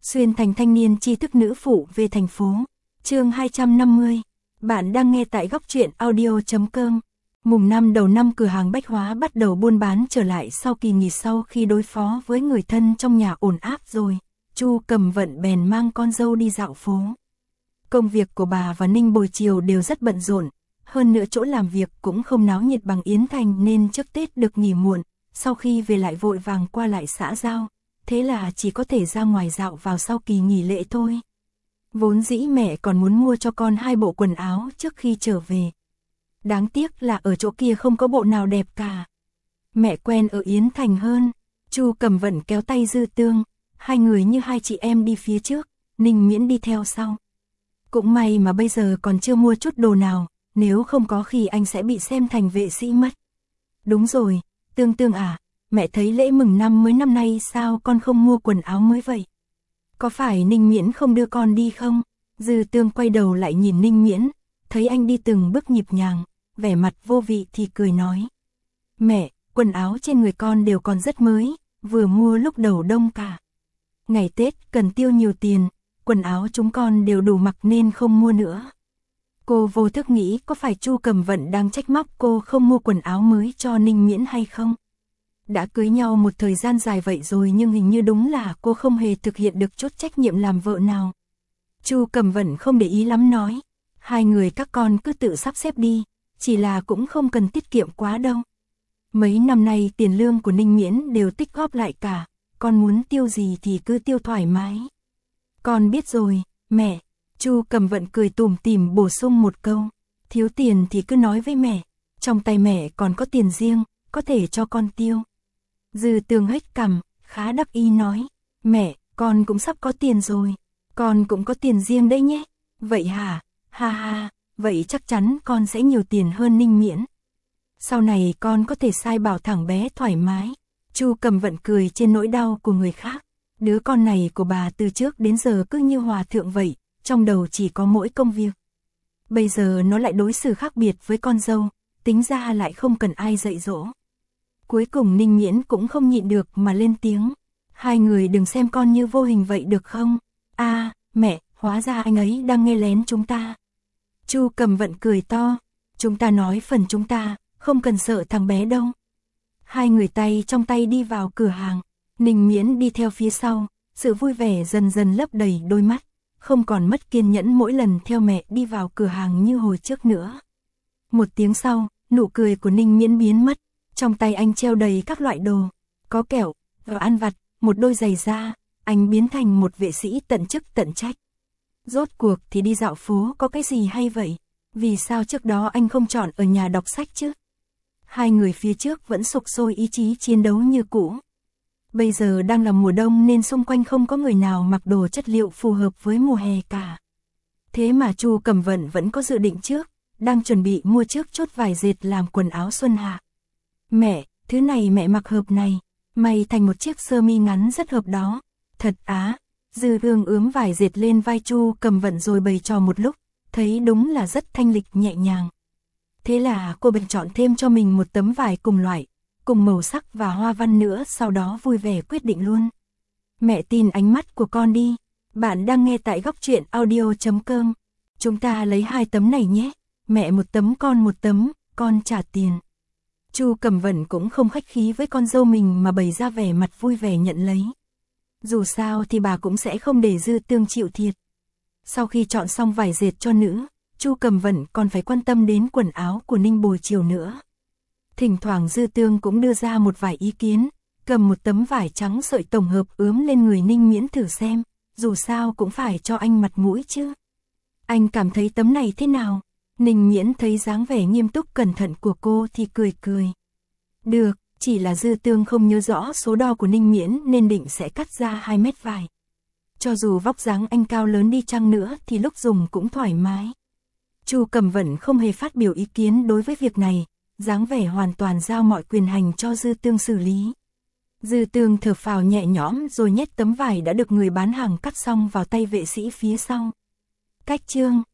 Xuyên thành thanh niên tri thức nữ phụ về thành phố. Chương 250. Bạn đang nghe tại góc truyện audio.com. Mùng 5 đầu năm cửa hàng bách hóa bắt đầu buôn bán trở lại sau kỳ nghỉ sau khi đối phó với người thân trong nhà ổn áp rồi. Chu Cầm Vận bèn mang con dâu đi dạo phố. Công việc của bà và Ninh buổi chiều đều rất bận rộn. Hơn nữa chỗ làm việc cũng không náo nhiệt bằng Yến Thành nên trước Tết được nghỉ muộn. Sau khi về lại vội vàng qua lại xã giao. Thế là chỉ có thể ra ngoài dạo vào sau kỳ nghỉ lễ thôi. Vốn dĩ mẹ còn muốn mua cho con 2 bộ quần áo trước khi trở về. Đáng tiếc là ở chỗ kia không có bộ nào đẹp cả. Mẹ quen ở Yến Thành hơn. Chu Cầm Vận kéo tay Dư Tương. Hai người như hai chị em đi phía trước, Ninh Miễn đi theo sau. Cũng may mà bây giờ còn chưa mua chút đồ nào, nếu không có khi anh sẽ bị xem thành vệ sĩ mất. Đúng rồi, Tương Tương à, mẹ thấy lễ mừng năm mới năm nay sao con không mua quần áo mới vậy? Có phải Ninh Miễn không đưa con đi không? Dư Tương quay đầu lại nhìn Ninh Miễn, thấy anh đi từng bước nhịp nhàng, vẻ mặt vô vị thì cười nói. Mẹ, quần áo trên người con đều còn rất mới, vừa mua lúc đầu đông cả. Ngày Tết cần tiêu nhiều tiền, quần áo chúng con đều đủ mặc nên không mua nữa. Cô vô thức nghĩ có phải Chu Cầm Vận đang trách móc cô không mua quần áo mới cho Ninh Miễn hay không? Đã cưới nhau một thời gian dài vậy rồi nhưng hình như đúng là cô không hề thực hiện được chút trách nhiệm làm vợ nào. Chu Cầm Vận không để ý lắm nói, hai người các con cứ tự sắp xếp đi, chỉ là cũng không cần tiết kiệm quá đâu. Mấy năm nay tiền lương của Ninh Miễn đều tích góp lại cả, con muốn tiêu gì thì cứ tiêu thoải mái. Con biết rồi, mẹ. Chu Cầm Vận cười tủm tỉm bổ sung một câu, thiếu tiền thì cứ nói với mẹ, trong tay mẹ còn có tiền riêng, có thể cho con tiêu. Dư Tương hếch cằm, khá đắc ý nói, mẹ, con cũng sắp có tiền rồi, con cũng có tiền riêng đấy nhé. Vậy hả? Ha ha, vậy chắc chắn con sẽ nhiều tiền hơn Ninh Miễn. Sau này con có thể sai bảo thằng bé thoải mái. Chu Cầm Vận cười trên nỗi đau của người khác. Đứa con này của bà từ trước đến giờ cứ như hòa thượng vậy, trong đầu chỉ có mỗi công việc. Bây giờ nó lại đối xử khác biệt với con dâu, tính ra lại không cần ai dạy dỗ. Cuối cùng Ninh Miễn cũng không nhịn được mà lên tiếng. Hai người đừng xem con như vô hình vậy được không? À, mẹ, hóa ra anh ấy đang nghe lén chúng ta. Chu Cầm Vận cười to. Chúng ta nói phần chúng ta, không cần sợ thằng bé đâu. Hai người tay trong tay đi vào cửa hàng. Ninh Miễn đi theo phía sau, sự vui vẻ dần dần lấp đầy đôi mắt, không còn mất kiên nhẫn mỗi lần theo mẹ đi vào cửa hàng như hồi trước nữa. Một tiếng sau, nụ cười của Ninh Miễn biến mất, trong tay anh treo đầy các loại đồ, có kẹo, và ăn vặt, một đôi giày da, anh biến thành một vệ sĩ tận chức tận trách. Rốt cuộc thì đi dạo phố có cái gì hay vậy? Vì sao trước đó anh không chọn ở nhà đọc sách chứ? Hai người phía trước vẫn sục sôi ý chí chiến đấu như cũ. Bây giờ đang là mùa đông nên xung quanh không có người nào mặc đồ chất liệu phù hợp với mùa hè cả. Thế mà Chu Cầm Vận vẫn có dự định trước, đang chuẩn bị mua trước chốt vải dệt làm quần áo xuân hạ. Mẹ, thứ này mẹ mặc hợp này, may thành một chiếc sơ mi ngắn rất hợp đó. Thật á, Dư Tương ướm vải dệt lên vai Chu Cầm Vận rồi bày trò một lúc, thấy đúng là rất thanh lịch nhẹ nhàng. Thế là cô bèn chọn thêm cho mình một tấm vải cùng loại, cùng màu sắc và hoa văn nữa, sau đó vui vẻ quyết định luôn. Mẹ tin ánh mắt của con đi. Bạn đang nghe tại góc truyện audio.com. Chúng ta lấy 2 tấm này nhé. Mẹ một tấm con một tấm, con trả tiền. Chu Cầm Vận cũng không khách khí với con dâu mình mà bày ra vẻ mặt vui vẻ nhận lấy. Dù sao thì bà cũng sẽ không để Dư Tương chịu thiệt. Sau khi chọn xong vải dệt cho nữ, Chu Cầm Vận còn phải quan tâm đến quần áo của Ninh buổi chiều nữa. Thỉnh thoảng Dư Tương cũng đưa ra một vài ý kiến, cầm một tấm vải trắng sợi tổng hợp ướm lên người Ninh Miễn thử xem, dù sao cũng phải cho anh mặt mũi chứ. Anh cảm thấy tấm này thế nào? Ninh Miễn thấy dáng vẻ nghiêm túc cẩn thận của cô thì cười cười. Được, chỉ là Dư Tương không nhớ rõ số đo của Ninh Miễn nên định sẽ cắt ra 2 mét vải. Cho dù vóc dáng anh cao lớn đi chăng nữa thì lúc dùng cũng thoải mái. Chu Cầm Vận không hề phát biểu ý kiến đối với việc này, dáng vẻ hoàn toàn giao mọi quyền hành cho Dư Tương xử lý. Dư Tương thở phào nhẹ nhõm rồi nhét tấm vải đã được người bán hàng cắt xong vào tay vệ sĩ phía sau. Cách chương